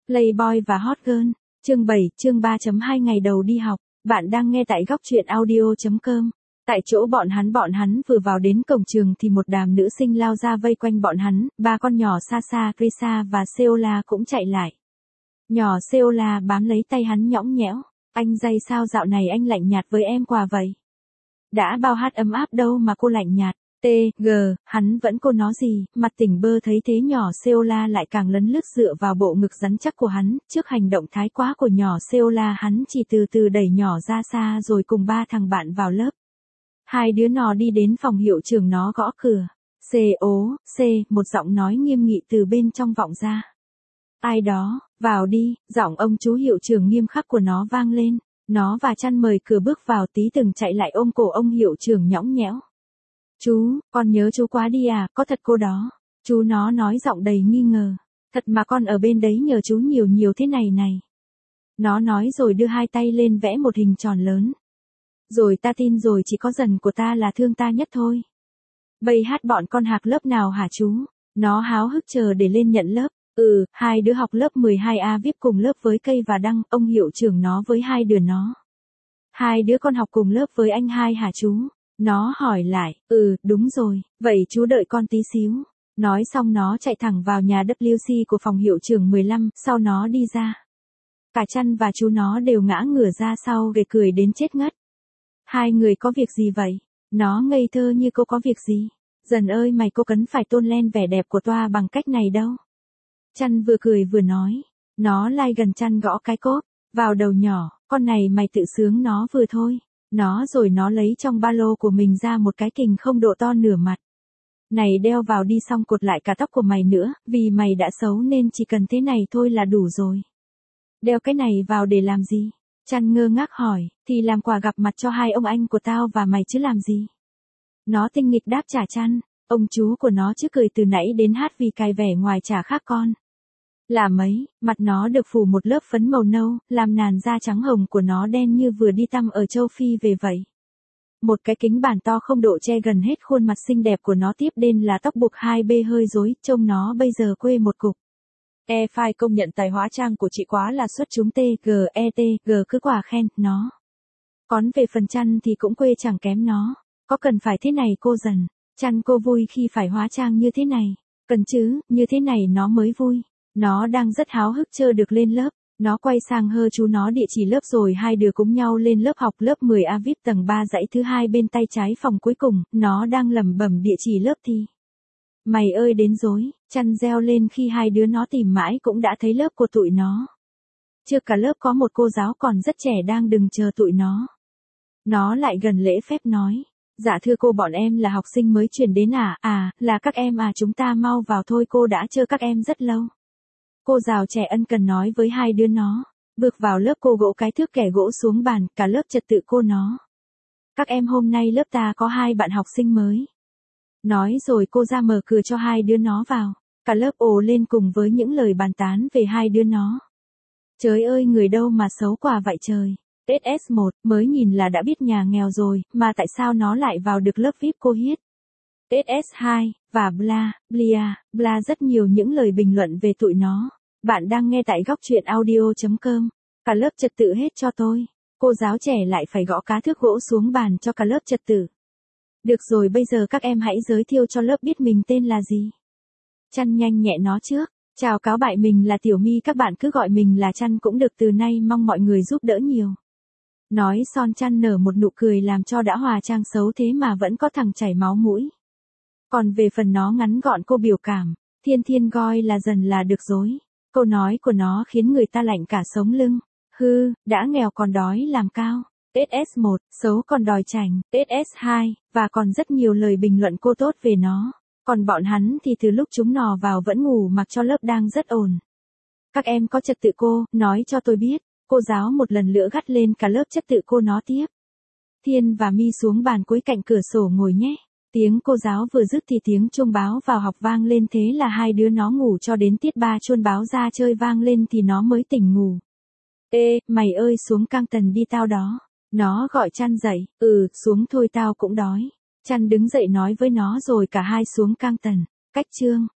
Playboy và Hot Girl, chương 7, chương 3.2 ngày đầu đi học, bạn đang nghe tại góc truyện audio.com. Tại chỗ bọn hắn vừa vào đến cổng trường thì một đám nữ sinh lao ra vây quanh bọn hắn, ba con nhỏ Sasha, Krisa và Seola cũng chạy lại. Nhỏ Seola bám lấy tay hắn nhõng nhẽo, anh dây sao dạo này anh lạnh nhạt với em quá vậy? Đã bao hát ấm áp đâu mà cô lạnh nhạt. Hắn vẫn cô nói gì, mặt tỉnh bơ thấy thế nhỏ Seola lại càng lấn lướt dựa vào bộ ngực rắn chắc của hắn, trước hành động thái quá của nhỏ Seola hắn chỉ từ từ đẩy nhỏ ra xa rồi cùng ba thằng bạn vào lớp. Hai đứa nó đi đến phòng hiệu trưởng nó gõ cửa. Một giọng nói nghiêm nghị từ bên trong vọng ra. Ai đó, vào đi, giọng ông chú hiệu trưởng nghiêm khắc của nó vang lên. Nó và Chăn mời cửa bước vào tí từng chạy lại ôm cổ ông hiệu trưởng nhõng nhẽo. Chú, con nhớ chú quá đi à, có thật cô đó. Chú nó nói giọng đầy nghi ngờ. Thật mà con ở bên đấy nhờ chú nhiều nhiều thế này này. Nó nói rồi đưa hai tay lên vẽ một hình tròn lớn. Rồi ta tin rồi, chỉ có dần của ta là thương ta nhất thôi. Bây hát bọn con học lớp nào hả chú? Nó háo hức chờ để lên nhận lớp. Hai đứa học lớp 12A VIP cùng lớp với Cây và Đăng, ông hiệu trưởng nó với hai đứa nó. Hai đứa con học cùng lớp với anh hai hả chú? Nó hỏi lại, đúng rồi, vậy chú đợi con tí xíu. Nói xong nó chạy thẳng vào nhà WC của phòng hiệu trưởng 15, sau nó đi ra. Cả Chăn và chú nó đều ngã ngửa ra sau ghế cười đến chết ngất. Hai người có việc gì vậy? Nó ngây thơ như cô có việc gì? Dần ơi mày cô cấn phải tôn lên vẻ đẹp của toa bằng cách này đâu. Chăn vừa cười vừa nói. Nó lai gần Chăn gõ cái cốp, vào đầu nhỏ, con này mày tự sướng nó vừa thôi. Rồi nó lấy trong ba lô của mình ra một cái kình không độ to nửa mặt. Này đeo vào đi xong cột lại cả tóc của mày nữa, vì mày đã xấu nên chỉ cần thế này thôi là đủ rồi. Đeo cái này vào để làm gì? Chăn ngơ ngác hỏi, thì làm quà gặp mặt cho hai ông anh của tao và mày chứ làm gì? Nó tinh nghịch đáp trả Chăn, ông chú của nó chứ cười từ nãy đến hát vì cài vẻ ngoài chả khác con. Là mấy, mặt nó được phủ một lớp phấn màu nâu, làm làn da trắng hồng của nó đen như vừa đi tăm ở châu Phi về vậy. Một cái kính bản to không độ che gần hết khuôn mặt xinh đẹp của nó, tiếp đến là tóc buộc 2B hơi rối, trông nó bây giờ quê một cục. Phải công nhận tài hóa trang của chị quá là xuất chúng, cứ quả khen nó. Còn về phần Chăn thì cũng quê chẳng kém nó. Có cần phải thế này cô Dần? Chăn cô vui khi phải hóa trang như thế này. Cần chứ, như thế này nó mới vui. Nó đang rất háo hức chờ được lên lớp. Nó quay sang hơ chú nó địa chỉ lớp rồi hai đứa cùng nhau lên lớp học lớp 10A VIP tầng 3 dãy thứ hai bên tay trái phòng cuối cùng. Nó đang lẩm bẩm địa chỉ lớp thì. Mày ơi đến rối, Chăn reo lên khi hai đứa nó tìm mãi cũng đã thấy lớp của tụi nó. Chưa cả lớp có một cô giáo còn rất trẻ đang đừng chờ tụi nó. Nó lại gần lễ phép nói. Dạ thưa cô, bọn em là học sinh mới chuyển đến à? Là các em à, chúng ta mau vào thôi, cô đã chờ các em rất lâu. Cô giáo trẻ ân cần nói với hai đứa nó. Bước vào lớp cô gỗ cái thước kẻ gỗ xuống bàn, cả lớp trật tự cô nó. Các em hôm nay lớp ta có hai bạn học sinh mới. Nói rồi cô ra mở cửa cho hai đứa nó vào. Cả lớp ồ lên cùng với những lời bàn tán về hai đứa nó. Trời ơi người đâu mà xấu quả vậy trời. SS1 mới nhìn là đã biết nhà nghèo rồi, mà tại sao nó lại vào được lớp VIP cô Hiết. SS2 và bla rất nhiều những lời bình luận về tụi nó. Bạn đang nghe tại góc truyện audio.com. Cả lớp trật tự hết cho tôi. Cô giáo trẻ lại phải gõ cá thước gỗ xuống bàn cho cả lớp trật tự. Được rồi, bây giờ các em hãy giới thiệu cho lớp biết mình tên là gì. Chăn nhanh nhẹ nó trước. Chào cáo bại, mình là Tiểu My, các bạn cứ gọi mình là Chăn cũng được, từ nay mong mọi người giúp đỡ nhiều. Nói son Chăn nở một nụ cười làm cho đã hòa trang xấu thế mà vẫn có thằng chảy máu mũi. Còn về phần nó ngắn gọn cô biểu cảm, thiên gọi là Dần là được rồi. Câu nói của nó khiến người ta lạnh cả sống lưng. Đã nghèo còn đói làm cao. SS1, xấu còn đòi chảnh. SS2, và còn rất nhiều lời bình luận cô tốt về nó. Còn bọn hắn thì từ lúc chúng nó vào vẫn ngủ mặc cho lớp đang rất ồn. Các em có trật tự cô, nói cho tôi biết. Cô giáo một lần nữa gắt lên cả lớp trật tự cô nó tiếp. Thiên và My xuống bàn cuối cạnh cửa sổ ngồi nhé. Tiếng cô giáo vừa dứt thì tiếng chuông báo vào học vang lên, thế là hai đứa nó ngủ cho đến tiết 3 chuông báo ra chơi vang lên thì nó mới tỉnh ngủ. Mày ơi xuống căng tần đi tao đó. Nó gọi Chăn dậy. Xuống thôi tao cũng đói. Chăn đứng dậy nói với nó rồi cả hai xuống căng tần. Cách chương.